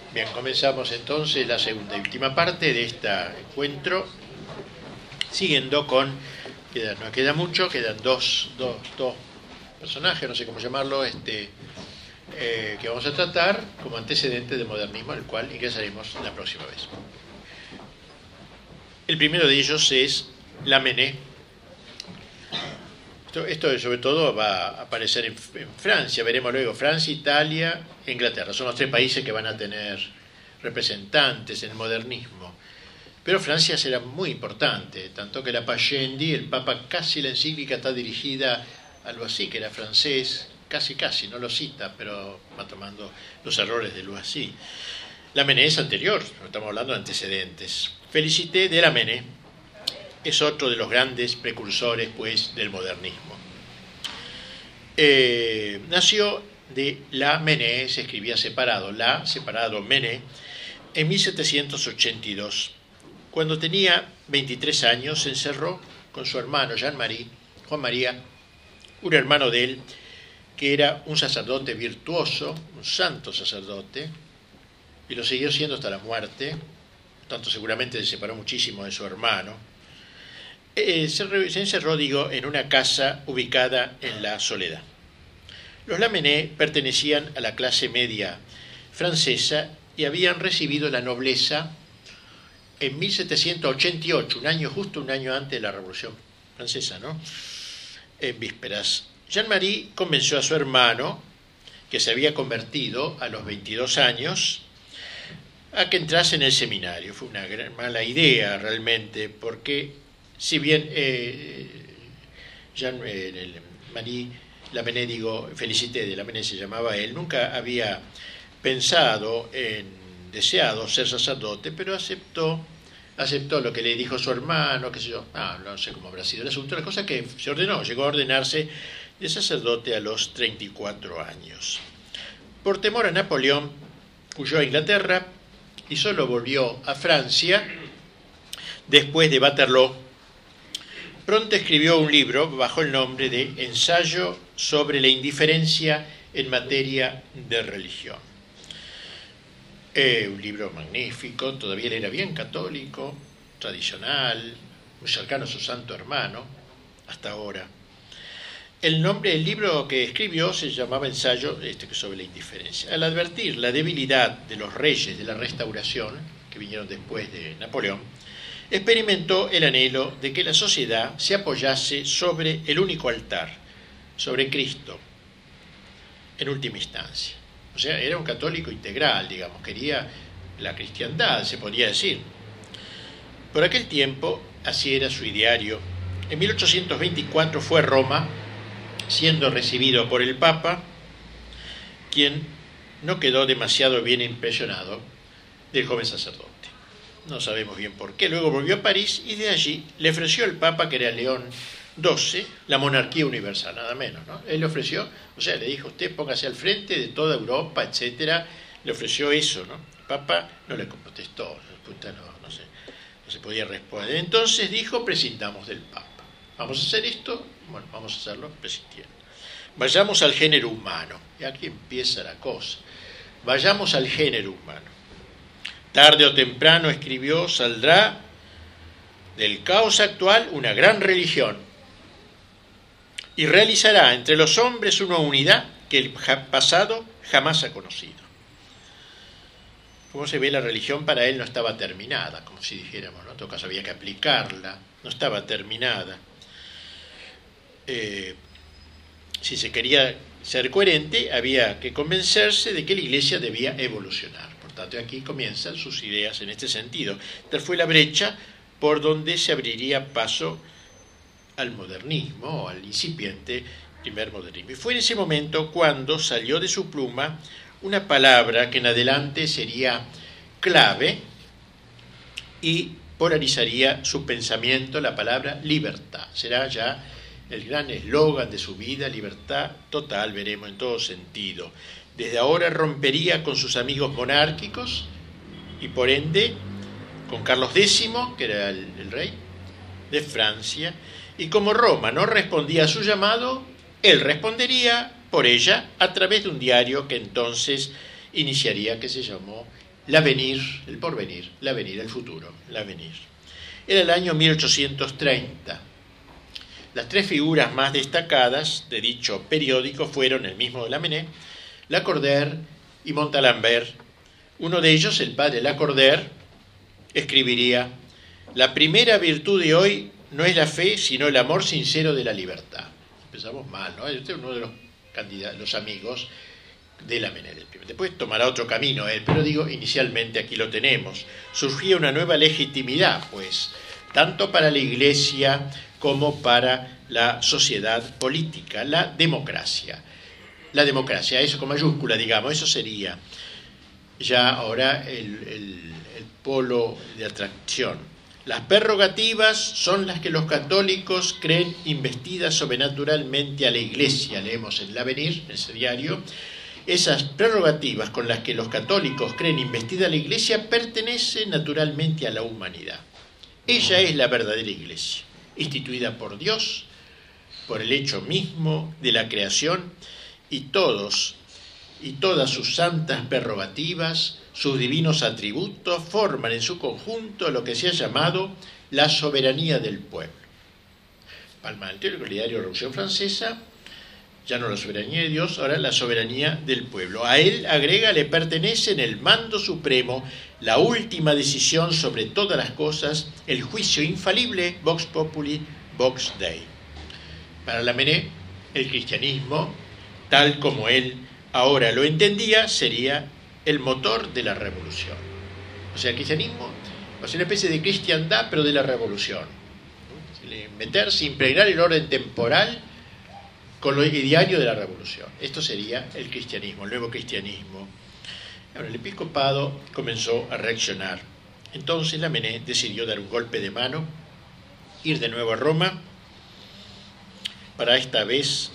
Bien, comenzamos entonces la segunda y última parte de este encuentro, siguiendo con, no queda mucho, quedan dos personajes, no sé cómo llamarlo, que vamos a tratar como antecedente del modernismo, al cual ingresaremos la próxima vez. El primero de ellos es Lamennais. Esto sobre todo va a aparecer en Francia, veremos luego Francia, Italia e Inglaterra. Son los tres países que van a tener representantes en el modernismo. Pero Francia será muy importante, tanto que la Pascendi, el Papa, casi la encíclica está dirigida a Loisy, que era francés, casi, no lo cita, pero va tomando los errores de Loisy. Lamennais es anterior, estamos hablando de antecedentes. Félicité de Lamennais es otro de los grandes precursores, pues, del modernismo. Nació de Lamennais, se escribía separado, separado Mennais, en 1782. Cuando tenía 23 años, se encerró con su hermano Juan María, un hermano de él, que era un sacerdote virtuoso, un santo sacerdote, y lo siguió siendo hasta la muerte, tanto seguramente se separó muchísimo de su hermano. Se encerró, en una casa ubicada en la Soledad. Los Lamennais pertenecían a la clase media francesa y habían recibido la nobleza en 1788, justo un año antes de la Revolución Francesa, ¿no? En vísperas. Jean-Marie convenció a su hermano, que se había convertido a los 22 años, a que entrase en el seminario. Fue una gran mala idea realmente, porque si bien Jean-Marie Lamennais, Félicité de Lamennais se llamaba él, nunca había deseado ser sacerdote, pero aceptó lo que le dijo su hermano, qué sé yo, no sé cómo habrá sido el asunto, la cosa que se ordenó, llegó a ordenarse de sacerdote a los 34 años. Por temor a Napoleón, huyó a Inglaterra y solo volvió a Francia después de Waterloo. Pronto escribió un libro bajo el nombre de Ensayo sobre la indiferencia en materia de religión. Un libro magnífico, todavía él era bien católico, tradicional, muy cercano a su santo hermano, hasta ahora. El nombre del libro que escribió se llamaba Ensayo sobre la indiferencia. Al advertir la debilidad de los reyes de la Restauración, que vinieron después de Napoleón, experimentó el anhelo de que la sociedad se apoyase sobre el único altar, sobre Cristo, en última instancia. O sea, era un católico integral, digamos, quería la cristiandad, se podía decir. Por aquel tiempo, así era su ideario. En 1824 fue a Roma, siendo recibido por el Papa, quien no quedó demasiado bien impresionado del joven sacerdote. No sabemos bien por qué. Luego volvió a París y de allí le ofreció al Papa, que era León XII, la monarquía universal, nada menos, ¿no? Él le ofreció, o sea, le dijo, usted póngase al frente de toda Europa, etcétera. Le ofreció eso, ¿no? El Papa no le contestó, no se podía responder. Entonces dijo, prescindamos del Papa. ¿Vamos a hacer esto? Bueno, vamos a hacerlo prescindiendo. Vayamos al género humano. Y aquí empieza la cosa. Vayamos al género humano. Tarde o temprano, escribió, saldrá del caos actual una gran religión y realizará entre los hombres una unidad que el pasado jamás ha conocido. Como se ve, la religión para él no estaba terminada, como si dijéramos, ¿no? En todo caso había que aplicarla, no estaba terminada. Si se quería ser coherente, había que convencerse de que la Iglesia debía evolucionar. Por tanto, aquí comienzan sus ideas en este sentido. Tal fue la brecha por donde se abriría paso al modernismo, o al incipiente primer modernismo. Y fue en ese momento cuando salió de su pluma una palabra que en adelante sería clave y polarizaría su pensamiento, la palabra libertad. Será ya el gran eslogan de su vida, libertad total, veremos en todo sentido. Desde ahora rompería con sus amigos monárquicos y por ende con Carlos X, que era el rey de Francia, y como Roma no respondía a su llamado, él respondería por ella a través de un diario que entonces iniciaría, que se llamó l'avenir, el porvenir, l'avenir, el futuro, l'avenir. Era el año 1830. Las tres figuras más destacadas de dicho periódico fueron el mismo de Lamennais, Lacordaire y Montalembert. Uno de ellos, el padre Lacordaire, escribiría: la primera virtud de hoy no es la fe, sino el amor sincero de la libertad. Empezamos mal, ¿no? Este es uno de los amigos de Lamennais. Después tomará otro camino él, pero digo, inicialmente aquí lo tenemos. Surgía una nueva legitimidad, pues, tanto para la Iglesia como para la sociedad política, la democracia. La democracia, eso con mayúscula, digamos, eso sería ya ahora el polo de atracción. Las prerrogativas son las que los católicos creen investidas sobrenaturalmente a la Iglesia, leemos en l'Avenir, en ese diario. Esas prerrogativas con las que los católicos creen investida a la Iglesia pertenecen naturalmente a la humanidad. Ella es la verdadera Iglesia, instituida por Dios, por el hecho mismo de la creación, y todas sus santas prerrogativas, sus divinos atributos, forman en su conjunto lo que se ha llamado la soberanía del pueblo. Palma del teórico, el diario Revolución Francesa, ya no la soberanía de Dios, ahora la soberanía del pueblo. A él, agrega, le pertenecen el mando supremo, la última decisión sobre todas las cosas, el juicio infalible, vox populi, vox Dei. Para Lamennais, el cristianismo, tal como él ahora lo entendía, sería el motor de la revolución. O sea, el cristianismo va a ser una especie de cristiandad, pero de la revolución. Meterse, impregnar el orden temporal con lo diario de la revolución. Esto sería el cristianismo, el nuevo cristianismo. Ahora, el episcopado comenzó a reaccionar. Entonces Lamennais decidió dar un golpe de mano, ir de nuevo a Roma, para esta vez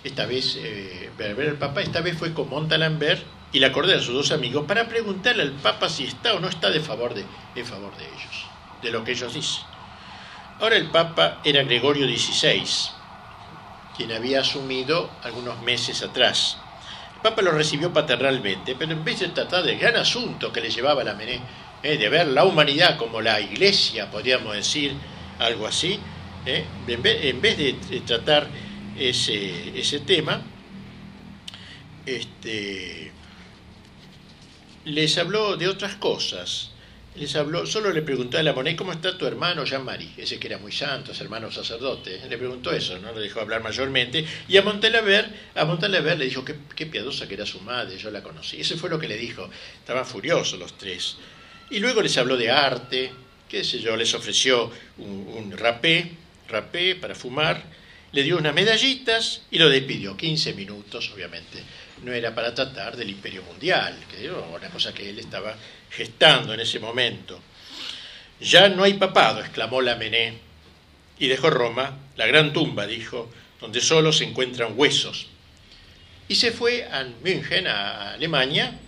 ver al Papa. Esta vez fue con Montalembert y Lacordaire, sus dos amigos, para preguntarle al Papa si está o no está en favor de ellos, de lo que ellos dicen. Ahora el Papa era Gregorio XVI, quien había asumido algunos meses atrás. El Papa lo recibió paternalmente, pero en vez de tratar del gran asunto que le llevaba a Lamennais, de ver la humanidad como la Iglesia, podríamos decir, algo así, en vez de tratar ese tema, les habló de otras cosas. Solo le preguntó a Lamennais: ¿cómo está tu hermano Jean-Marie? Ese que era muy santo, ese hermano sacerdote. Le preguntó eso, no le dejó hablar mayormente. Y a Montalembert le dijo qué piadosa que era su madre, yo la conocí. Eso fue lo que le dijo. Estaban furiosos los tres. Y luego les habló de arte, qué sé yo, les ofreció un rapé para fumar, le dio unas medallitas y lo despidió. 15 minutos, obviamente. No era para tratar del imperio mundial, que era una cosa que él estaba gestando en ese momento. Ya no hay papado, exclamó Lamennais, y dejó Roma, la gran tumba, dijo, donde solo se encuentran huesos. Y se fue a München, a Alemania.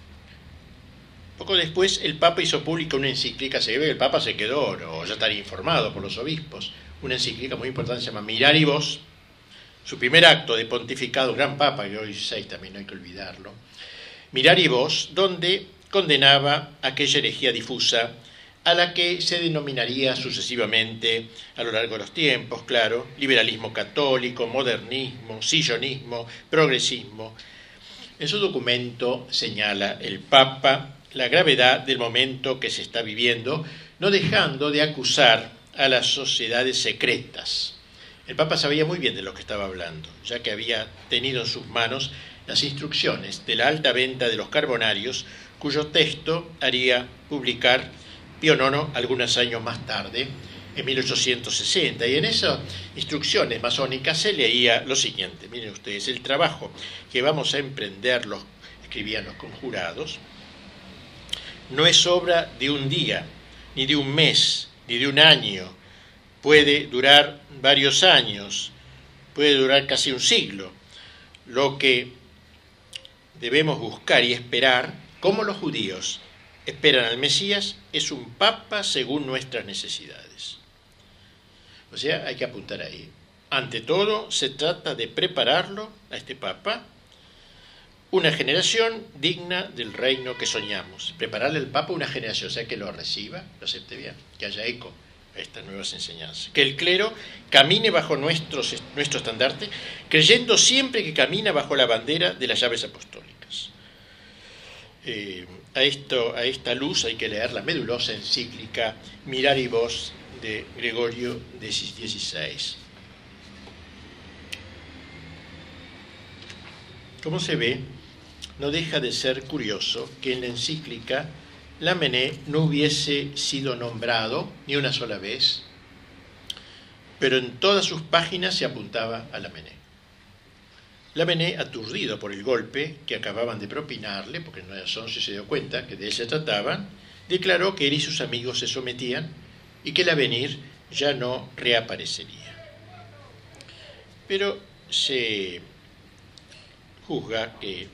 Poco después el Papa hizo pública una encíclica, se ve que el Papa se quedó, o ya estaría informado por los obispos, una encíclica muy importante, se llama Mirari Vos, su primer acto de pontificado, gran Papa, Gregorio XVI también no hay que olvidarlo, Mirari Vos, donde condenaba aquella herejía difusa a la que se denominaría sucesivamente a lo largo de los tiempos, claro, liberalismo católico, modernismo, sillonismo, progresismo. En su documento señala el Papa la gravedad del momento que se está viviendo, no dejando de acusar a las sociedades secretas. El Papa sabía muy bien de lo que estaba hablando, ya que había tenido en sus manos las instrucciones de la alta venta de los carbonarios, cuyo texto haría publicar Pío IX algunos años más tarde, en 1860, y en esas instrucciones masónicas se leía lo siguiente: miren ustedes, el trabajo que vamos a emprender, escribían los conjurados, no es obra de un día, ni de un mes, ni de un año, puede durar varios años, puede durar casi un siglo. Lo que debemos buscar y esperar, como los judíos esperan al Mesías, es un papa según nuestras necesidades. O sea, hay que apuntar ahí. Ante todo, se trata de prepararlo, a este papa, una generación digna del reino que soñamos. Prepararle al Papa una generación, o sea, que lo reciba, lo acepte bien, que haya eco a estas nuevas enseñanzas. Que el clero camine bajo nuestro estandarte, creyendo siempre que camina bajo la bandera de las llaves apostólicas. A esta luz hay que leer la medulosa encíclica Miraribus de Gregorio XVI. Como se ve, no deja de ser curioso que en la encíclica Lamennais no hubiese sido nombrado ni una sola vez, pero en todas sus páginas se apuntaba a Lamennais. Lamennais, aturdido por el golpe que acababan de propinarle, porque en 911 se dio cuenta que de él se trataban, declaró que él y sus amigos se sometían y que el avenir ya no reaparecería. Pero se juzga que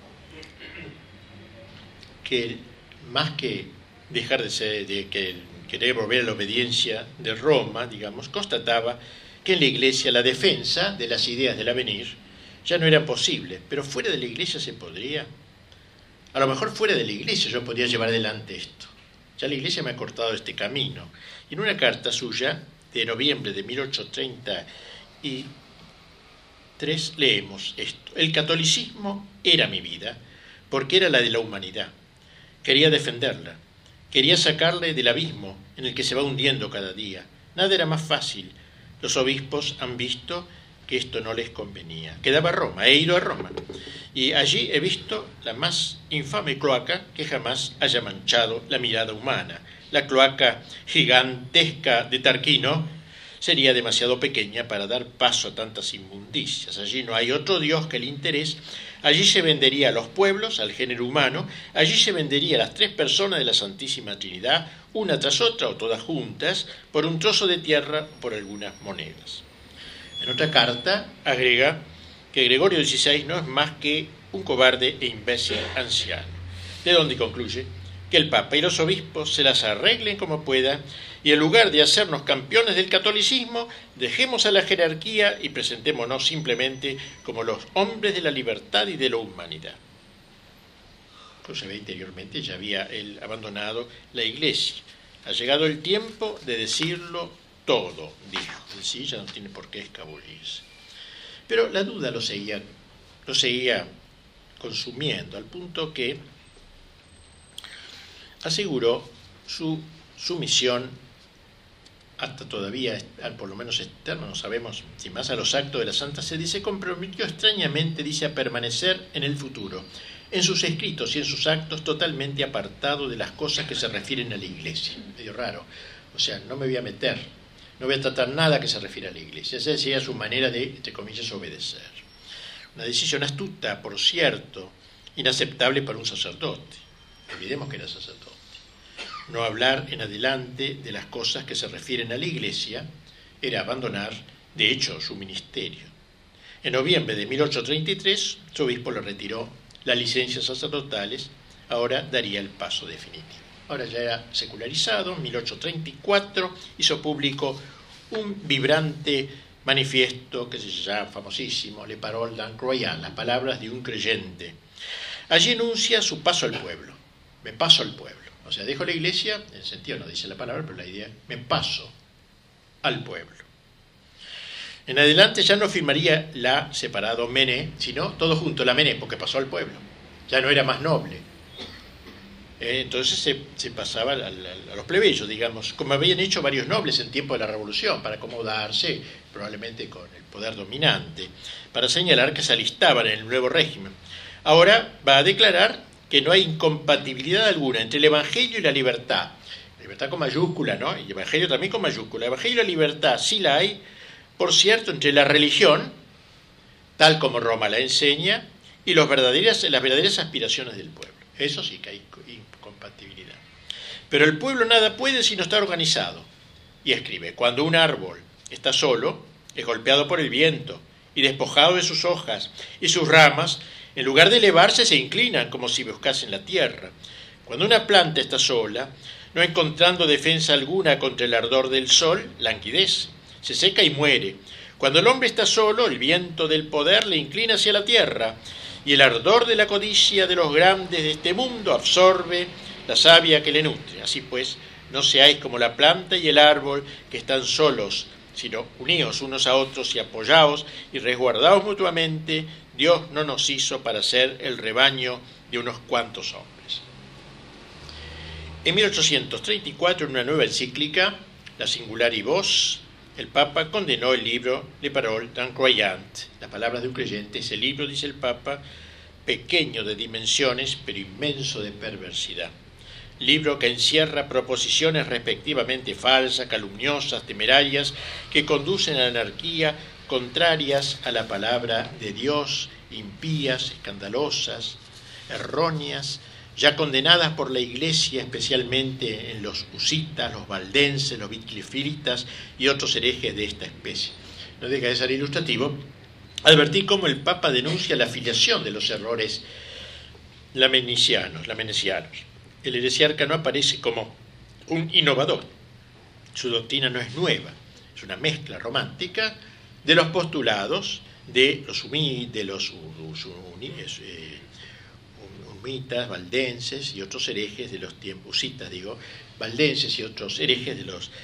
más que dejar de ser, de que querer volver a la obediencia de Roma, digamos, constataba que en la Iglesia la defensa de las ideas del avenir ya no era posible, pero fuera de la Iglesia se podría. A lo mejor fuera de la Iglesia yo podría llevar adelante esto. Ya la Iglesia me ha cortado este camino. Y en una carta suya de noviembre de 1833 leemos esto: el catolicismo era mi vida porque era la de la humanidad. Quería defenderla, quería sacarle del abismo en el que se va hundiendo cada día. Nada era más fácil. Los obispos han visto que esto no les convenía. Quedaba Roma, he ido a Roma, y allí he visto la más infame cloaca que jamás haya manchado la mirada humana. La cloaca gigantesca de Tarquino sería demasiado pequeña para dar paso a tantas inmundicias. Allí no hay otro Dios que el interés. Allí se vendería a los pueblos, al género humano. Allí se vendería a las tres personas de la Santísima Trinidad, una tras otra o todas juntas, por un trozo de tierra o por algunas monedas. En otra carta agrega que Gregorio XVI no es más que un cobarde e imbécil anciano, de donde concluye que el Papa y los obispos se las arreglen como puedan y en lugar de hacernos campeones del catolicismo, dejemos a la jerarquía y presentémonos simplemente como los hombres de la libertad y de la humanidad. Como se ve interiormente, ya había él abandonado la Iglesia. Ha llegado el tiempo de decirlo todo, dijo. Sí, ya no tiene por qué escabullirse. Pero la duda lo seguía consumiendo, al punto que aseguró su sumisión hasta todavía, por lo menos externa, no sabemos si más a los actos de la Santa Sede, y se comprometió extrañamente, dice, a permanecer en el futuro, en sus escritos y en sus actos, totalmente apartado de las cosas que se refieren a la Iglesia. Medio raro. O sea, no me voy a meter, no voy a tratar nada que se refiera a la Iglesia. Esa sería su manera de, entre comillas, obedecer. Una decisión astuta, por cierto, inaceptable para un sacerdote. Olvidemos que era sacerdote. No hablar en adelante de las cosas que se refieren a la Iglesia era abandonar, de hecho, su ministerio. En noviembre de 1833, su obispo le retiró las licencias sacerdotales, ahora daría el paso definitivo. Ahora ya era secularizado, en 1834 hizo público un vibrante manifiesto que se llama famosísimo, Le Paroles d'un Croyant, las palabras de un creyente. Allí enuncia su paso al pueblo. Me paso al pueblo. O sea, dejo la Iglesia, en el sentido no dice la palabra, pero la idea, me paso al pueblo. En adelante ya no firmaría la separado Mené, sino todo junto, la Mené, porque pasó al pueblo. Ya no era más noble. Entonces se pasaba a los plebeyos, digamos, como habían hecho varios nobles en tiempo de la Revolución, para acomodarse probablemente con el poder dominante, para señalar que se alistaban en el nuevo régimen. Ahora va a declarar que no hay incompatibilidad alguna entre el Evangelio y la libertad. La libertad con mayúscula, ¿no? Y el Evangelio también con mayúscula. El Evangelio y la libertad sí la hay, por cierto, entre la religión, tal como Roma la enseña, y las verdaderas aspiraciones del pueblo. Eso sí que hay incompatibilidad. Pero el pueblo nada puede si no está organizado. Y escribe, cuando un árbol está solo, es golpeado por el viento y despojado de sus hojas y sus ramas, en lugar de elevarse se inclinan como si buscasen la tierra. Cuando una planta está sola, no encontrando defensa alguna contra el ardor del sol, languidece, se seca y muere. Cuando el hombre está solo, el viento del poder le inclina hacia la tierra y el ardor de la codicia de los grandes de este mundo absorbe la savia que le nutre. Así pues, no seáis como la planta y el árbol que están solos, sino uníos unos a otros y apoyaos y resguardaos mutuamente. Dios no nos hizo para ser el rebaño de unos cuantos hombres. En 1834, en una nueva encíclica, La Singulari Vos, el Papa condenó el libro Les Paroles d'un Croyant. Las palabras de un creyente. Ese libro, dice el Papa, pequeño de dimensiones, pero inmenso de perversidad. Libro que encierra proposiciones respectivamente falsas, calumniosas, temerarias, que conducen a la anarquía, contrarias a la palabra de Dios, impías, escandalosas, erróneas, ya condenadas por la Iglesia, especialmente en los husitas, los valdenses, los vitlifitas y otros herejes de esta especie. No deja de ser ilustrativo advertir cómo el Papa denuncia la afiliación de los errores lamenianos. El heresiarca no aparece como un innovador. Su doctrina no es nueva, es una mezcla romántica de los postulados de los humitas, valdenses y otros herejes de los tiempos, valdenses y otros herejes de los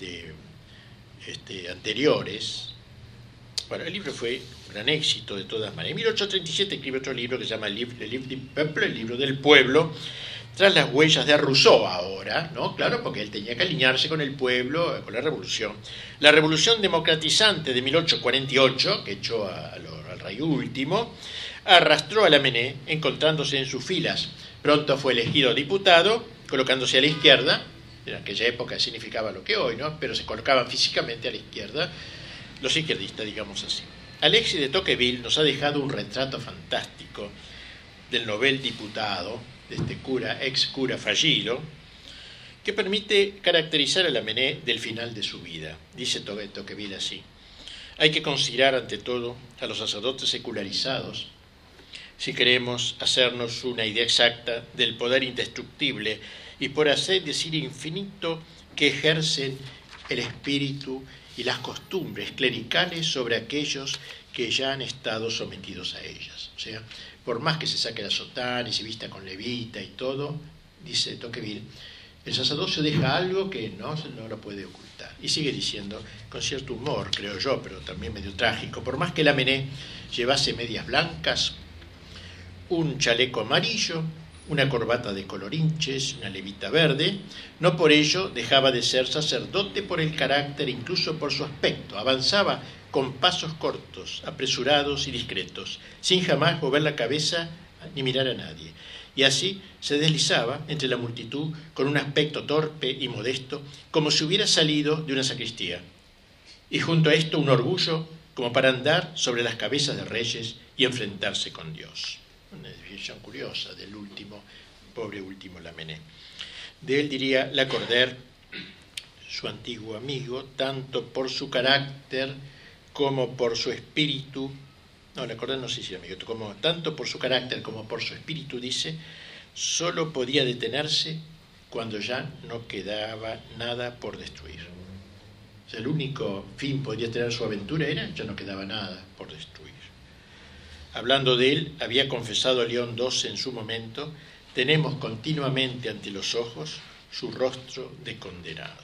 anteriores. Bueno, el libro fue un gran éxito de todas maneras. En 1837 escribe otro libro que se llama Le Livre du Peuple, el libro del pueblo, tras las huellas de Rousseau ahora, ¿no? Claro, porque él tenía que alinearse con el pueblo, con la revolución. La revolución democratizante de 1848, que echó al rey último, arrastró a Lamennais, encontrándose en sus filas. Pronto fue elegido diputado, colocándose a la izquierda. En aquella época significaba lo que hoy, ¿no? Pero se colocaban físicamente a la izquierda, los izquierdistas, digamos así. Alexis de Tocqueville nos ha dejado un retrato fantástico del novel diputado, de este ex cura fallido, que permite caracterizar a Lamennais del final de su vida. Dice Tocqueville así: hay que considerar ante todo a los sacerdotes secularizados si queremos hacernos una idea exacta del poder indestructible y por así decir infinito que ejercen el espíritu y las costumbres clericales sobre aquellos que ya han estado sometidos a ellas. O sea, por más que se saque la sotana y se vista con levita y todo, dice Tocqueville, el sacerdocio deja algo que no lo puede ocultar. Y sigue diciendo, con cierto humor, creo yo, pero también medio trágico, por más que Lamennais llevase medias blancas, un chaleco amarillo, una corbata de colorinches, una levita verde, no por ello dejaba de ser sacerdote por el carácter, incluso por su aspecto. Avanzaba con pasos cortos, apresurados y discretos, sin jamás mover la cabeza ni mirar a nadie. Y así se deslizaba entre la multitud con un aspecto torpe y modesto, como si hubiera salido de una sacristía. Y junto a esto un orgullo como para andar sobre las cabezas de reyes y enfrentarse con Dios. Una definición curiosa del pobre último Lamennais. De él diría Lacordaire, su antiguo amigo, tanto por su carácter como por su espíritu, Lacordaire no sé si era amigo, tanto por su carácter como por su espíritu, dice, solo podía detenerse cuando ya no quedaba nada por destruir. O sea, el único fin podría tener su aventura era, ya no quedaba nada por destruir. Hablando de él, había confesado León XII en su momento, tenemos continuamente ante los ojos su rostro de condenado.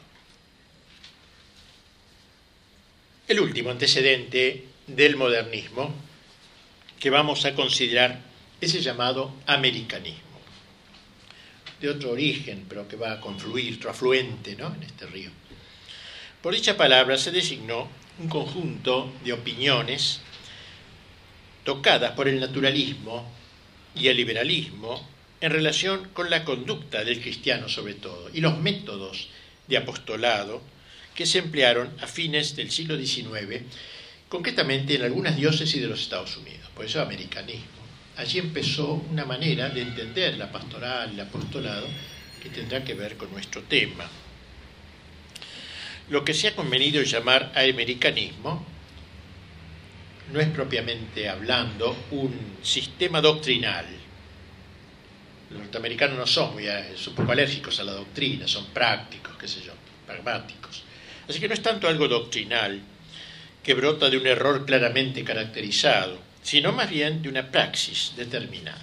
El último antecedente del modernismo que vamos a considerar es el llamado americanismo, de otro origen, pero que va a confluir, otro afluente, ¿no?, en este río. Por dicha palabra se designó un conjunto de opiniones tocadas por el naturalismo y el liberalismo en relación con la conducta del cristiano sobre todo, y los métodos de apostolado que se emplearon a fines del siglo XIX, concretamente en algunas diócesis de los Estados Unidos, por eso americanismo. Allí empezó una manera de entender la pastoral, el apostolado, que tendrá que ver con nuestro tema. Lo que se ha convenido llamar americanismo no es propiamente hablando un sistema doctrinal. Los norteamericanos no son son poco alérgicos a la doctrina, son prácticos, pragmáticos. Así que no es tanto algo doctrinal que brota de un error claramente caracterizado, sino más bien de una praxis determinada.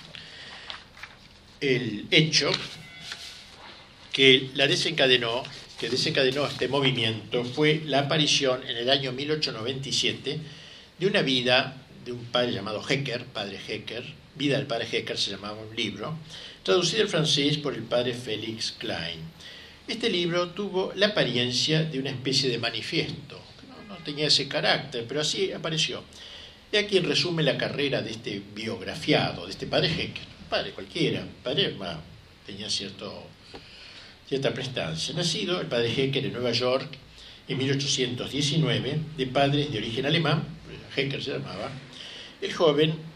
El hecho que desencadenó este movimiento fue la aparición en el año 1897 de una vida de un padre llamado Hecker, padre Hecker, Vida del padre Hecker se llamaba un libro, traducido al francés por el padre Félix Klein. Este libro tuvo la apariencia de una especie de manifiesto, no tenía ese carácter, pero así apareció. Y aquí resume la carrera de este biografiado, de este padre Hecker, un padre cualquiera, un padre tenía cierta prestancia. Nacido el padre Hecker en Nueva York en 1819, de padres de origen alemán, Hecker se llamaba, el joven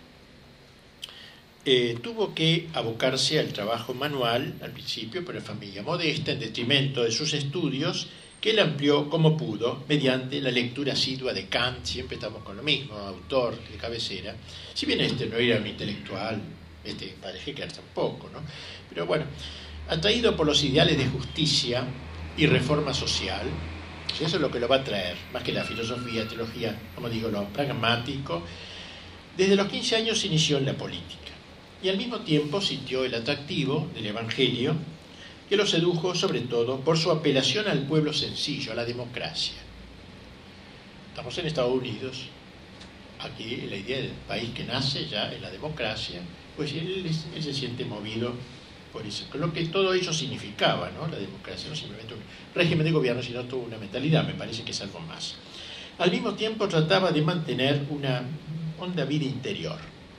tuvo que abocarse al trabajo manual al principio por la familia modesta, en detrimento de sus estudios, que él amplió como pudo mediante la lectura asidua de Kant. Siempre estamos con lo mismo, autor de cabecera, si bien este no era un intelectual, este padre Hecker tampoco, ¿no? Pero bueno, atraído por los ideales de justicia y reforma social, eso es lo que lo va a traer, más que la filosofía, teología, como digo, lo pragmático. Desde los 15 años se inició en la política y al mismo tiempo sintió el atractivo del Evangelio, que lo sedujo sobre todo por su apelación al pueblo sencillo, a la democracia. Estamos en Estados Unidos, aquí la idea del país que nace ya en la democracia, pues él se siente movido por eso, con lo que todo ello significaba, ¿no? La democracia, no simplemente un régimen de gobierno, sino toda una mentalidad, me parece que es algo más. Al mismo tiempo trataba de mantener una honda vida interior.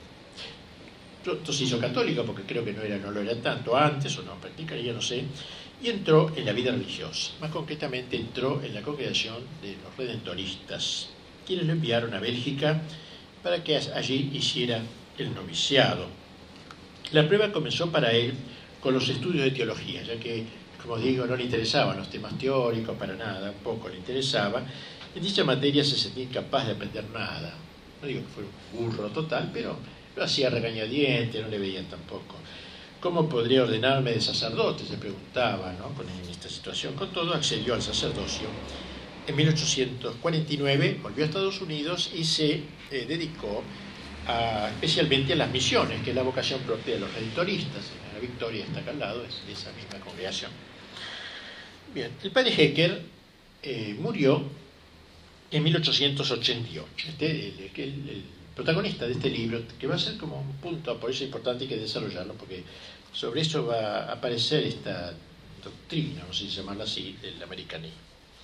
Pronto se hizo católico, porque creo que no lo era tanto antes, o no practicaría, no sé, y entró en la vida religiosa. Más concretamente entró en la congregación de los redentoristas, quienes lo enviaron a Bélgica para que allí hiciera el noviciado. La prueba comenzó para él con los estudios de teología, ya que, como digo, no le interesaban los temas teóricos para nada, poco le interesaba. En dicha materia se sentía incapaz de aprender nada. No digo que fuera un burro total, pero lo hacía regañadiente, no le veían tampoco. ¿Cómo podría ordenarme de sacerdote?, se preguntaba, ¿no?, en esta situación. Con todo, accedió al sacerdocio. En 1849 volvió a Estados Unidos y se dedicó especialmente a las misiones, que es la vocación propia de los redentoristas. La Victoria está acá al lado, es de esa misma congregación. Bien, el padre Hecker murió en 1888. El protagonista de este libro, que va a ser como un punto, por eso es importante que desarrollarlo, porque sobre eso va a aparecer esta doctrina, no sé si llamarla así, del americanismo.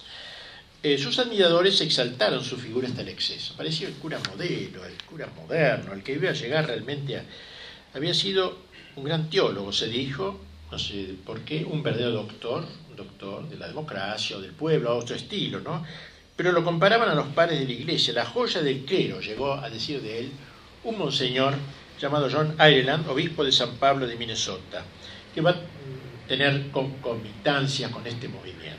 Sus admiradores exaltaron su figura hasta el exceso. Parecía el cura modelo, el cura moderno, el que iba a llegar realmente había sido un gran teólogo, se dijo, no sé por qué, un verdadero doctor, un doctor de la democracia o del pueblo, a otro estilo, ¿no? Pero lo comparaban a los padres de la iglesia, la joya del clero, llegó a decir de él un monseñor llamado John Ireland, obispo de San Pablo de Minnesota, que va a tener concomitancia con este movimiento.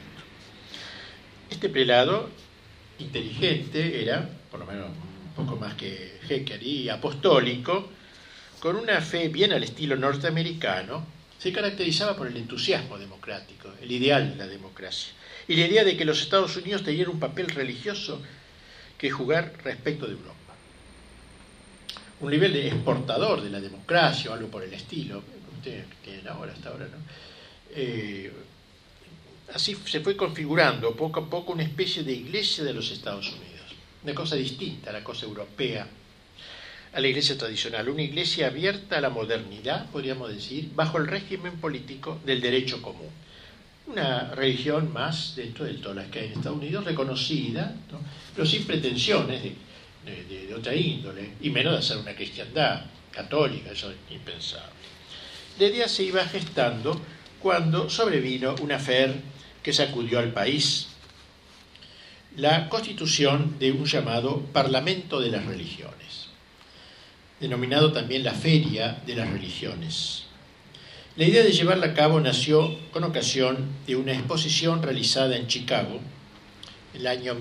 Este prelado, inteligente, era, por lo menos un poco más que Hecker, y apostólico, con una fe bien al estilo norteamericano, se caracterizaba por el entusiasmo democrático, el ideal de la democracia, y la idea de que los Estados Unidos tenían un papel religioso que jugar respecto de Europa. Un nivel de exportador de la democracia o algo por el estilo, que ustedes tienen hasta ahora, ¿no? Así se fue configurando poco a poco una especie de iglesia de los Estados Unidos, una cosa distinta a la cosa europea, a la iglesia tradicional, una iglesia abierta a la modernidad, podríamos decir, bajo el régimen político del derecho común. Una religión más dentro de todas las que hay en Estados Unidos, reconocida, ¿no?, pero sin pretensiones de otra índole, y menos de hacer una cristiandad católica, eso es impensable. La idea se iba gestando cuando sobrevino un affair que sacudió al país, la constitución de un llamado Parlamento de las Religiones, denominado también la Feria de las Religiones. La idea de llevarla a cabo nació con ocasión de una exposición realizada en Chicago en el año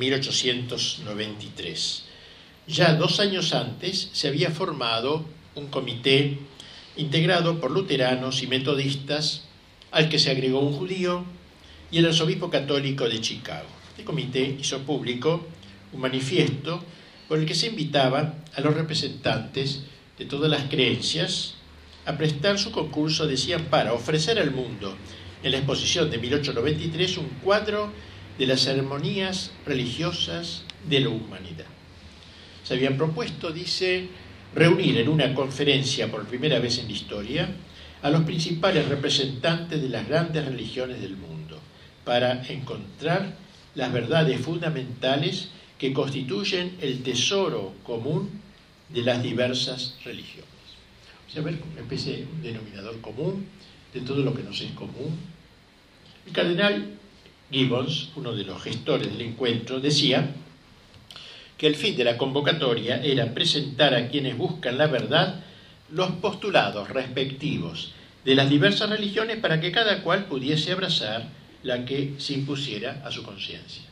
1893. Ya 2 años antes se había formado un comité integrado por luteranos y metodistas, al que se agregó un judío y el arzobispo católico de Chicago. El comité hizo público un manifiesto por el que se invitaba a los representantes de todas las creencias a prestar su concurso, decían, para ofrecer al mundo en la exposición de 1893 un cuadro de las armonías religiosas de la humanidad. Se habían propuesto, dice, reunir en una conferencia por primera vez en la historia a los principales representantes de las grandes religiones del mundo para encontrar las verdades fundamentales que constituyen el tesoro común de las diversas religiones. O sea, ver una especie de denominador común de todo lo que nos es común. El cardenal Gibbons, uno de los gestores del encuentro, decía que el fin de la convocatoria era presentar a quienes buscan la verdad los postulados respectivos de las diversas religiones para que cada cual pudiese abrazar la que se impusiera a su conciencia.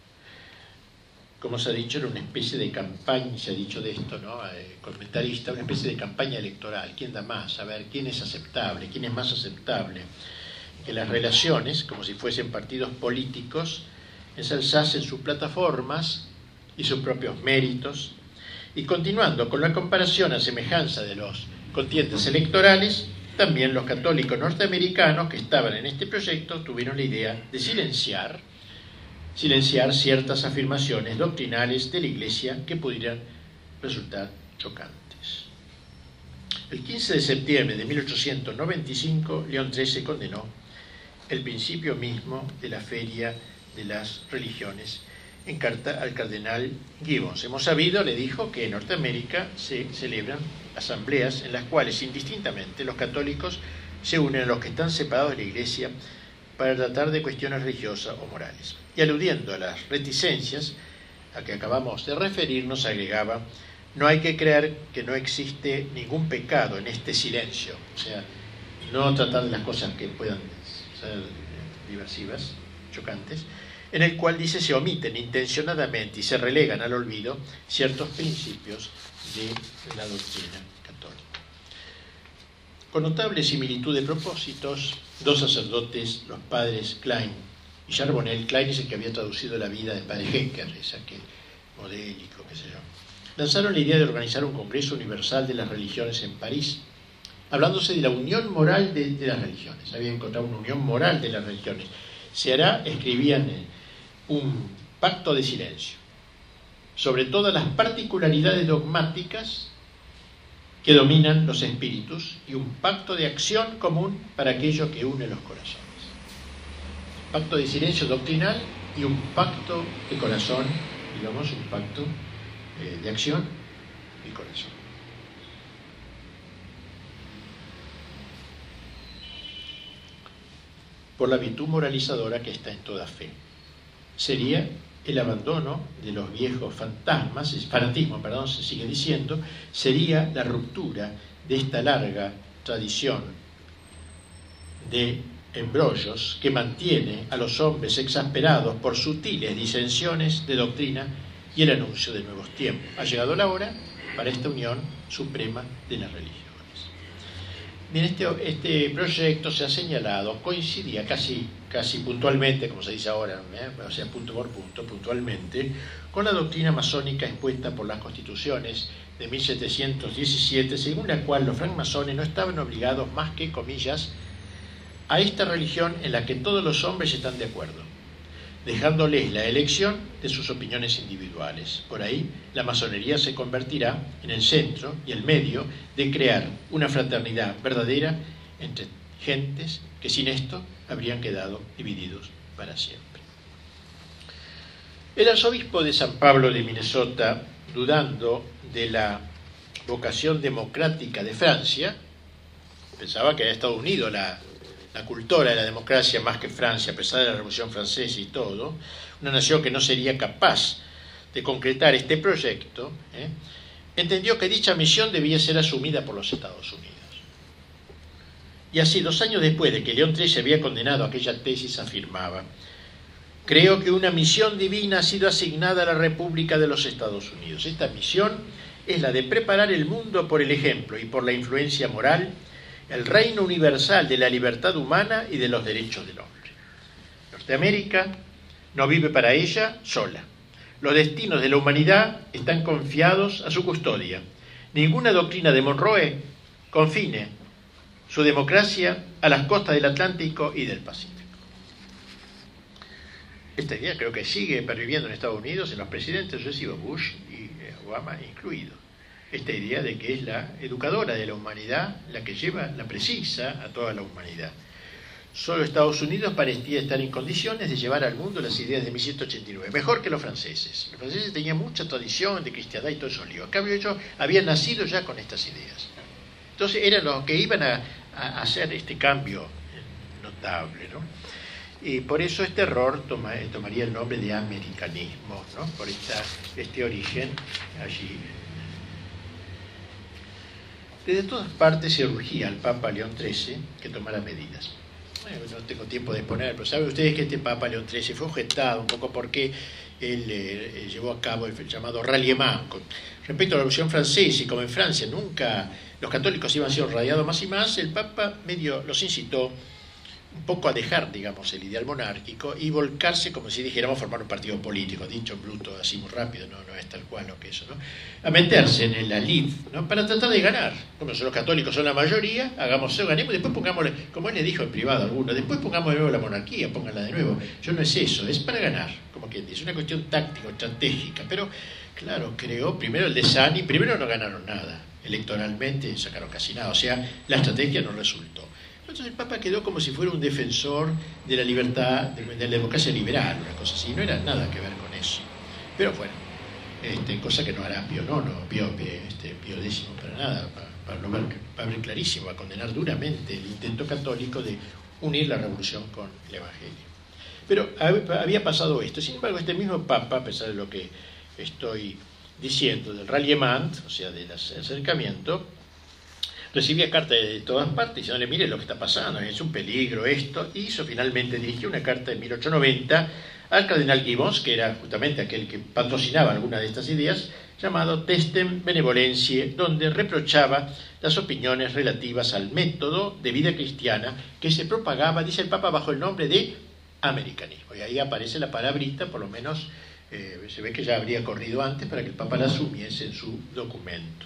Como se ha dicho, era una especie de campaña, se ha dicho de esto, ¿no? Comentarista, una especie de campaña electoral. ¿Quién da más? A ver, ¿quién es aceptable? ¿Quién es más aceptable? Que las relaciones, como si fuesen partidos políticos, ensalzasen sus plataformas y sus propios méritos. Y continuando con la comparación a semejanza de los contiendes electorales, también los católicos norteamericanos que estaban en este proyecto tuvieron la idea de silenciar ciertas afirmaciones doctrinales de la Iglesia que pudieran resultar chocantes. El 15 de septiembre de 1895, León XIII condenó el principio mismo de la Feria de las Religiones en carta al cardenal Gibbons. Hemos sabido, le dijo, que en Norteamérica se celebran asambleas en las cuales indistintamente los católicos se unen a los que están separados de la Iglesia para tratar de cuestiones religiosas o morales. Y aludiendo a las reticencias a que acabamos de referirnos, agregaba: no hay que creer que no existe ningún pecado en este silencio, o sea, no tratar de las cosas que puedan ser diversivas, chocantes, en el cual, dice, se omiten intencionadamente y se relegan al olvido ciertos principios de la doctrina católica. Con notable similitud de propósitos, dos sacerdotes, los padres Klein y Charbonnel, Klein es el que había traducido la vida del padre Hecker, es aquel modélico, qué sé yo, lanzaron la idea de organizar un Congreso Universal de las Religiones en París, hablándose de la unión moral de las religiones. Habían encontrado una unión moral de las religiones. Se hará, escribían, un pacto de silencio sobre todas las particularidades dogmáticas que dominan los espíritus y un pacto de acción común para aquello que une los corazones. Pacto de silencio doctrinal y un pacto de corazón, digamos, un pacto de acción y corazón. Por la virtud moralizadora que está en toda fe. Sería el abandono de los viejos fanatismo, se sigue diciendo, sería la ruptura de esta larga tradición de embrollos que mantiene a los hombres exasperados por sutiles disensiones de doctrina y el anuncio de nuevos tiempos. Ha llegado la hora para esta unión suprema de las religiones. Bien, este proyecto se ha señalado, coincidía casi puntualmente, como se dice ahora, o sea, punto por punto, puntualmente, con la doctrina masónica expuesta por las constituciones de 1717, según la cual los francmasones no estaban obligados más que, comillas, a esta religión en la que todos los hombres están de acuerdo, dejándoles la elección de sus opiniones individuales. Por ahí, la masonería se convertirá en el centro y el medio de crear una fraternidad verdadera entre gentes que sin esto habrían quedado divididos para siempre. El arzobispo de San Pablo de Minnesota, dudando de la vocación democrática de Francia, pensaba que había estado unido la cultura de la democracia más que Francia, a pesar de la Revolución Francesa y todo, una nación que no sería capaz de concretar este proyecto, entendió que dicha misión debía ser asumida por los Estados Unidos. Y así, 2 años después de que León XIII había condenado aquella tesis, afirmaba: creo que una misión divina ha sido asignada a la República de los Estados Unidos. Esta misión es la de preparar el mundo por el ejemplo y por la influencia moral, el reino universal de la libertad humana y de los derechos del hombre. Norteamérica no vive para ella sola. Los destinos de la humanidad están confiados a su custodia. Ninguna doctrina de Monroe confine su democracia a las costas del Atlántico y del Pacífico. Esta idea creo que sigue perviviendo en Estados Unidos en los presidentes sucesivos, Bush y Obama incluido. Esta idea de que es la educadora de la humanidad, la que lleva, la precisa a toda la humanidad. Solo Estados Unidos parecía estar en condiciones de llevar al mundo las ideas de 1789, mejor que los franceses. Los franceses tenían mucha tradición de cristiandad y todo eso lío. En cambio ellos habían nacido ya con estas ideas. Entonces eran los que iban a hacer este cambio notable, ¿no? Y por eso este error tomaría el nombre de americanismo, ¿no? Por este origen allí. Desde todas partes se urgía al Papa León XIII que tomara medidas. No tengo tiempo de exponer, pero saben ustedes que este Papa León XIII fue objetado un poco porque él llevó a cabo el llamado ralliement respecto a la Revolución Francesa, y como en Francia nunca los católicos iban siendo radiados más y más, el Papa medio los incitó un poco a dejar, digamos, el ideal monárquico y volcarse, como si dijéramos, formar un partido político, dicho en bruto, así muy rápido, no es tal cual lo que eso, ¿no? A meterse en la lid, ¿no? Para tratar de ganar. Como los católicos son la mayoría, hagamos eso, ganemos, después pongámosle, como él le dijo en privado a algunos, después pongamos de nuevo la monarquía, pónganla de nuevo. Yo no es eso, es para ganar, como quien dice, una cuestión táctica, estratégica, pero claro, creó primero el desánimo, primero no ganaron nada, electoralmente sacaron casi nada, o sea, la estrategia no resultó. Entonces el Papa quedó como si fuera un defensor de la libertad, de la democracia liberal, una cosa así, no era nada que ver con eso. Pero bueno, cosa que no hará Pío X para nada, para ver clarísimo, va a condenar duramente el intento católico de unir la revolución con el Evangelio. Pero había pasado esto. Sin embargo, este mismo Papa, a pesar de lo que estoy diciendo del ralliement, o sea, del acercamiento, recibía cartas de todas partes diciéndole, mire lo que está pasando, es un peligro esto, y finalmente dirigió una carta en 1890 al cardenal Gibbons, que era justamente aquel que patrocinaba algunas de estas ideas, llamado Testem Benevolentiae, donde reprochaba las opiniones relativas al método de vida cristiana que se propagaba, dice el Papa, bajo el nombre de americanismo. Y ahí aparece la palabrita, por lo menos se ve que ya habría corrido antes para que el Papa la asumiese en su documento.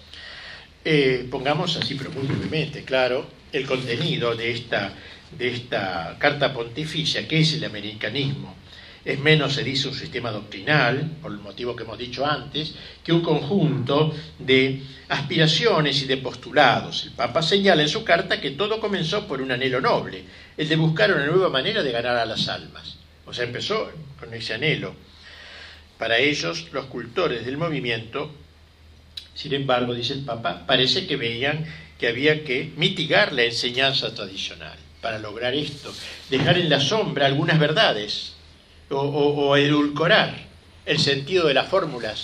Pongamos así, pero muy brevemente, claro, el contenido de esta carta pontificia, que es el americanismo. Es menos, se dice, un sistema doctrinal, por el motivo que hemos dicho antes, que un conjunto de aspiraciones y de postulados. El Papa señala en su carta que todo comenzó por un anhelo noble, el de buscar una nueva manera de ganar a las almas. O sea, empezó con ese anhelo. Para ellos, los cultores del movimiento, sin embargo, dice el Papa, parece que veían que había que mitigar la enseñanza tradicional. Para lograr esto, dejar en la sombra algunas verdades o edulcorar el sentido de las fórmulas,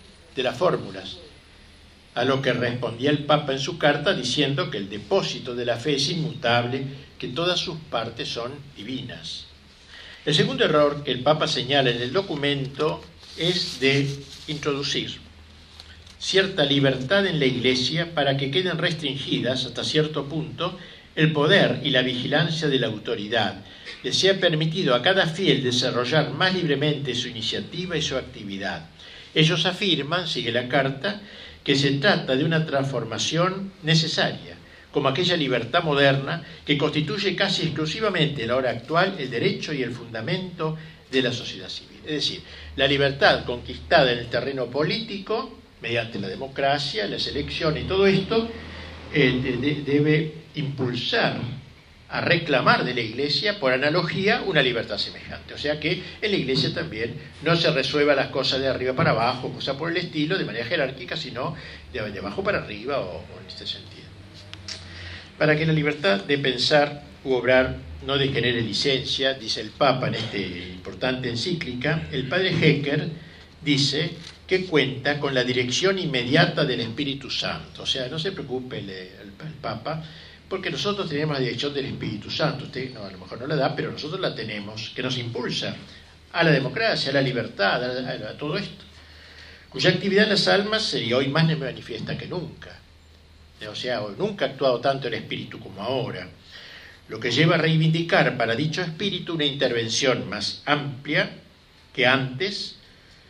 a lo que respondía el Papa en su carta diciendo que el depósito de la fe es inmutable, que todas sus partes son divinas. El segundo error que el Papa señala en el documento es de introducir cierta libertad en la Iglesia para que queden restringidas hasta cierto punto el poder y la vigilancia de la autoridad, le sea permitido a cada fiel desarrollar más libremente su iniciativa y su actividad. Ellos afirman, sigue la carta, que se trata de una transformación necesaria, como aquella libertad moderna que constituye casi exclusivamente en la hora actual el derecho y el fundamento de la sociedad civil. Es decir, la libertad conquistada en el terreno político, mediante la democracia, las elecciones y todo esto, debe impulsar a reclamar de la Iglesia, por analogía, una libertad semejante. O sea que en la Iglesia también no se resuelvan las cosas de arriba para abajo, cosas por el estilo, de manera jerárquica, sino de abajo para arriba o en este sentido. Para que la libertad de pensar u obrar no degenere licencia, dice el Papa en esta importante encíclica, el padre Hecker dice que cuenta con la dirección inmediata del Espíritu Santo. O sea, no se preocupe el Papa, porque nosotros tenemos la dirección del Espíritu Santo. Usted a lo mejor no la da, pero nosotros la tenemos, que nos impulsa a la democracia, a la libertad, a todo esto, cuya actividad en las almas sería hoy más manifiesta que nunca. O sea, hoy nunca ha actuado tanto el Espíritu como ahora, lo que lleva a reivindicar para dicho Espíritu una intervención más amplia que antes,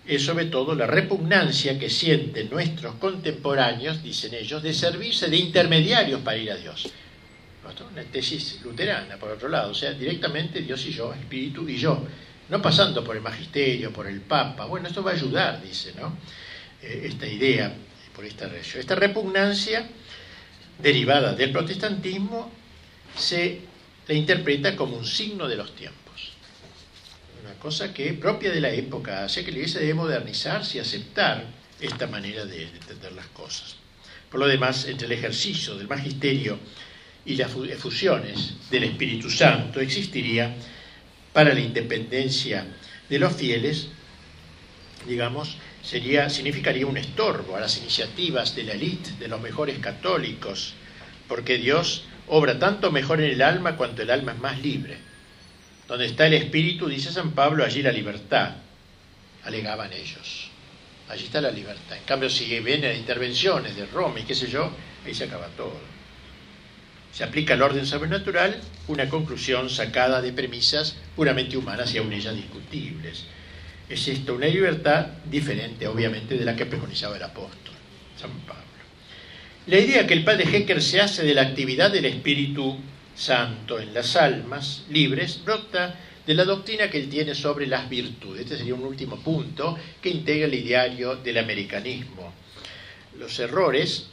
es sobre todo la repugnancia que sienten nuestros contemporáneos, dicen ellos, de servirse de intermediarios para ir a Dios. Esto es una tesis luterana, por otro lado, o sea, directamente Dios y yo, Espíritu y yo, no pasando por el magisterio, por el Papa. Bueno, esto va a ayudar, dice, ¿no? Esta idea, por esta relación. Esta repugnancia derivada del protestantismo se la interpreta como un signo de los tiempos. Una cosa que propia de la época hace que la Iglesia debe modernizarse y aceptar esta manera de entender las cosas. Por lo demás, entre el ejercicio del magisterio y las efusiones del Espíritu Santo existiría para la independencia de los fieles, digamos, significaría un estorbo a las iniciativas de la élite, de los mejores católicos, porque Dios obra tanto mejor en el alma cuanto el alma es más libre. Donde está el espíritu, dice San Pablo, allí la libertad, alegaban ellos. Allí está la libertad. En cambio, si ven las intervenciones de Roma y qué sé yo, ahí se acaba todo. Se aplica al orden sobrenatural una conclusión sacada de premisas puramente humanas y aún ellas discutibles. Es esto una libertad diferente, obviamente, de la que preconizaba el apóstol, San Pablo. La idea que el padre Hecker se hace de la actividad del Espíritu Santo en las almas libres brota de la doctrina que él tiene sobre las virtudes. Este sería un último punto que integra el ideario del americanismo. Los errores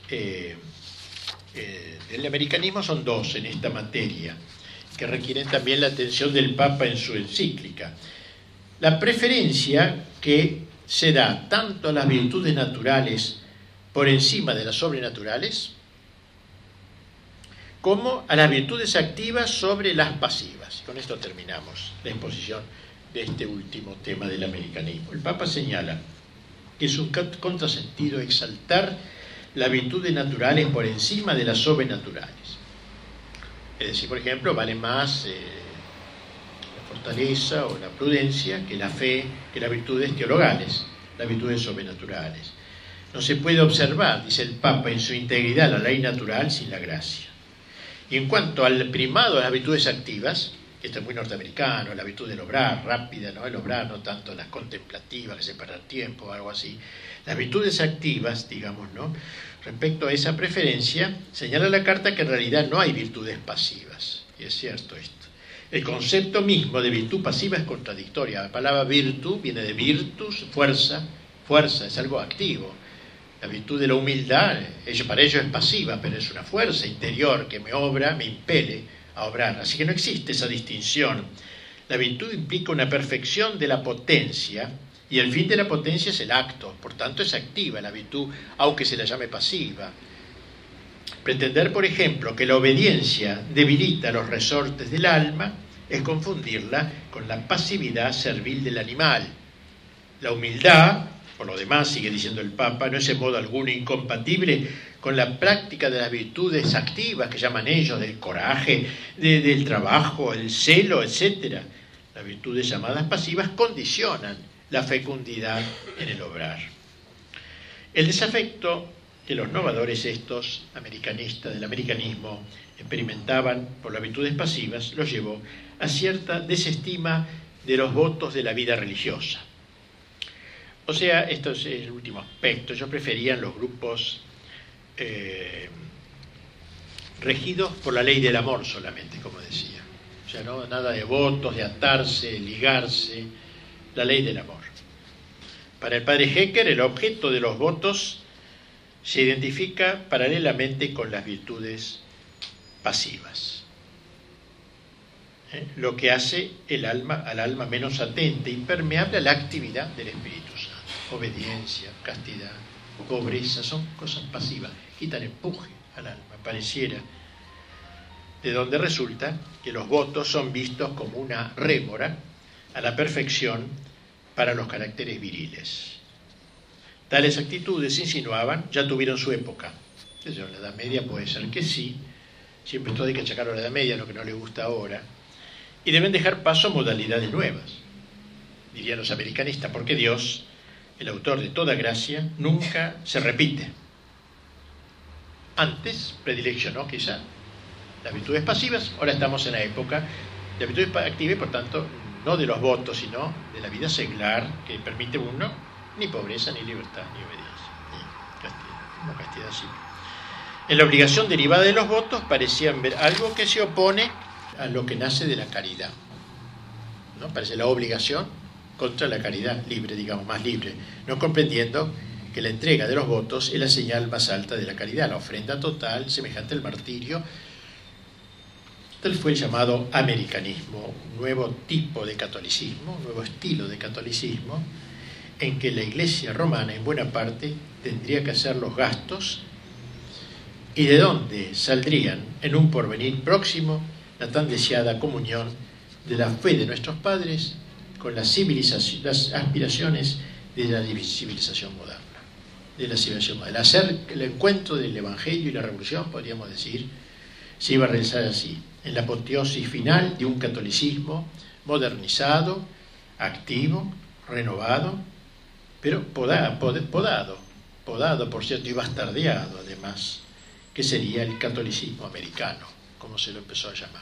del americanismo son dos en esta materia, que requieren también la atención del Papa en su encíclica. La preferencia que se da tanto a las virtudes naturales por encima de las sobrenaturales, como a las virtudes activas sobre las pasivas. Con esto terminamos la exposición de este último tema del americanismo. El Papa señala que es un contrasentido exaltar las virtudes naturales por encima de las sobrenaturales. Es decir, por ejemplo, vale más la fortaleza o la prudencia que la fe, que las virtudes teologales, las virtudes sobrenaturales. No se puede observar, dice el Papa, en su integridad la ley natural sin la gracia. Y en cuanto al primado de las virtudes activas, que esto es muy norteamericano, la virtud del obrar, rápida, ¿no? El obrar, no tanto las contemplativas, que separar tiempo o algo así. Las virtudes activas, digamos, ¿no? Respecto a esa preferencia, señala la carta que en realidad no hay virtudes pasivas. Y es cierto esto. El concepto mismo de virtud pasiva es contradictoria. La palabra virtud viene de virtus, fuerza. Fuerza es algo activo. La virtud de la humildad, para ello es pasiva, pero es una fuerza interior que me obra, me impele a obrar. Así que no existe esa distinción. La virtud implica una perfección de la potencia, y el fin de la potencia es el acto. Por tanto, es activa la virtud, aunque se la llame pasiva. Pretender, por ejemplo, que la obediencia debilita los resortes del alma es confundirla con la pasividad servil del animal. La humildad, por lo demás, sigue diciendo el Papa, no es en modo alguno incompatible con la práctica de las virtudes activas que llaman ellos, del coraje, del trabajo, el celo, etc. Las virtudes llamadas pasivas condicionan la fecundidad en el obrar. El desafecto que los novadores estos, americanistas del americanismo, experimentaban por las virtudes pasivas, los llevó a cierta desestima de los votos de la vida religiosa. O sea, esto es el último aspecto. Yo prefería los grupos regidos por la ley del amor solamente, como decía. O sea, no nada de votos, de atarse, ligarse, la ley del amor. Para el padre Hecker, el objeto de los votos se identifica paralelamente con las virtudes pasivas. Lo que hace al alma menos atenta, impermeable a la actividad del Espíritu Santo. Obediencia, castidad, pobreza, son cosas pasivas, quitan empuje al alma, pareciera, de donde resulta que los votos son vistos como una rémora a la perfección para los caracteres viriles. Tales actitudes, insinuaban, ya tuvieron su época. En la Edad Media puede ser que sí, siempre todo hay que achacarlo a la Edad Media, lo que no le gusta ahora, y deben dejar paso a modalidades nuevas, dirían los americanistas, porque Dios, el autor de toda gracia, nunca se repite. Antes predileccionó quizá las virtudes pasivas, ahora estamos en la época de las virtudes activas, por tanto, no de los votos, sino de la vida seglar que permite uno ni pobreza, ni libertad, ni obediencia, ni castidad, como castidad civil. En la obligación derivada de los votos parecían ver algo que se opone a lo que nace de la caridad, ¿no? Parece la obligación contra la caridad libre, digamos, más libre, no comprendiendo que la entrega de los votos es la señal más alta de la caridad, la ofrenda total, semejante al martirio. Tal fue el llamado americanismo, un nuevo tipo de catolicismo, un nuevo estilo de catolicismo, en que la Iglesia romana, en buena parte, tendría que hacer los gastos y de donde saldrían en un porvenir próximo la tan deseada comunión de la fe de nuestros padres con las aspiraciones de la civilización moderna. Hacer el encuentro del Evangelio y la Revolución, podríamos decir, se iba a realizar así, en la apoteosis final de un catolicismo modernizado, activo, renovado, pero podado, por cierto, y bastardeado además, que sería el catolicismo americano, como se lo empezó a llamar.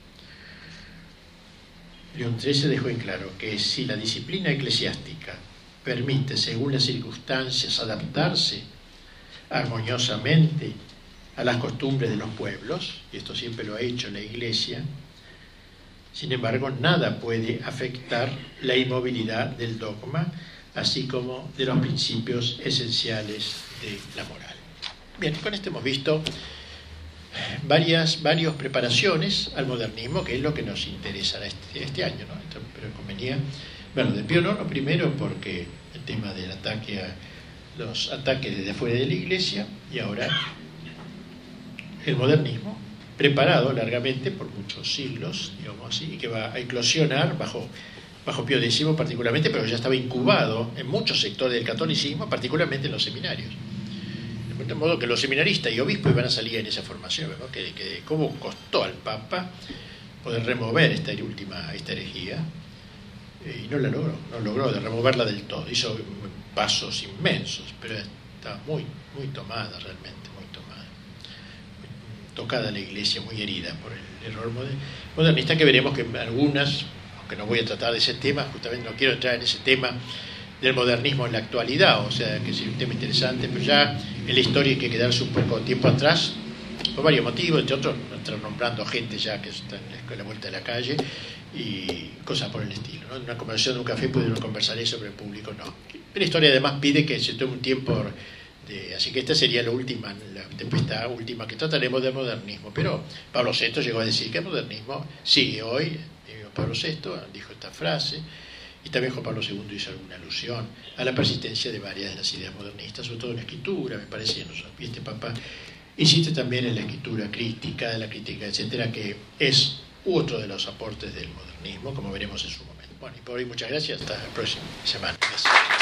León XIII dejó en claro que si la disciplina eclesiástica permite, según las circunstancias, adaptarse armoniosamente a las costumbres de los pueblos, y esto siempre lo ha hecho la Iglesia, sin embargo, nada puede afectar la inmovilidad del dogma, así como de los principios esenciales de la moral. Bien, con esto hemos visto varias preparaciones al modernismo, que es lo que nos interesa este año, ¿no? Pero convenía verlo de Pío IX primero porque el tema del ataque a los ataques desde afuera de la Iglesia, y ahora el modernismo, preparado largamente por muchos siglos, digamos así, y que va a eclosionar bajo Pío X particularmente, pero ya estaba incubado en muchos sectores del catolicismo, particularmente en los seminarios. De modo que los seminaristas y obispos iban a salir en esa formación, ¿no? Que cómo costó al Papa poder remover esta herejía, y no logró de removerla del todo. Hizo pasos inmensos, pero estaba muy tomada, realmente muy tomada, muy tocada la Iglesia, muy herida por el error modernista, que veremos que algunas, aunque no voy a tratar de ese tema, justamente no quiero entrar en ese tema del modernismo en la actualidad, o sea, que es un tema interesante, pero ya en la historia hay que quedarse un poco tiempo atrás, por varios motivos, entre otros, estar nombrando gente ya que está en la vuelta de la calle y cosas por el estilo, ¿no? En una conversación de un café puede uno conversar eso, pero en público no. Pero la historia además pide que se tome un tiempo, así que esta sería la última, después esta última que trataremos del modernismo, pero Pablo VI llegó a decir que el modernismo sigue hoy. Pablo VI dijo esta frase, y también Juan Pablo II hizo alguna alusión a la persistencia de varias de las ideas modernistas, sobre todo en la escritura, me parece, y este Papa insiste también en la escritura crítica, de la crítica, etcétera, que es otro de los aportes del modernismo, como veremos en su momento. Bueno, y por hoy muchas gracias, hasta la próxima semana. Gracias.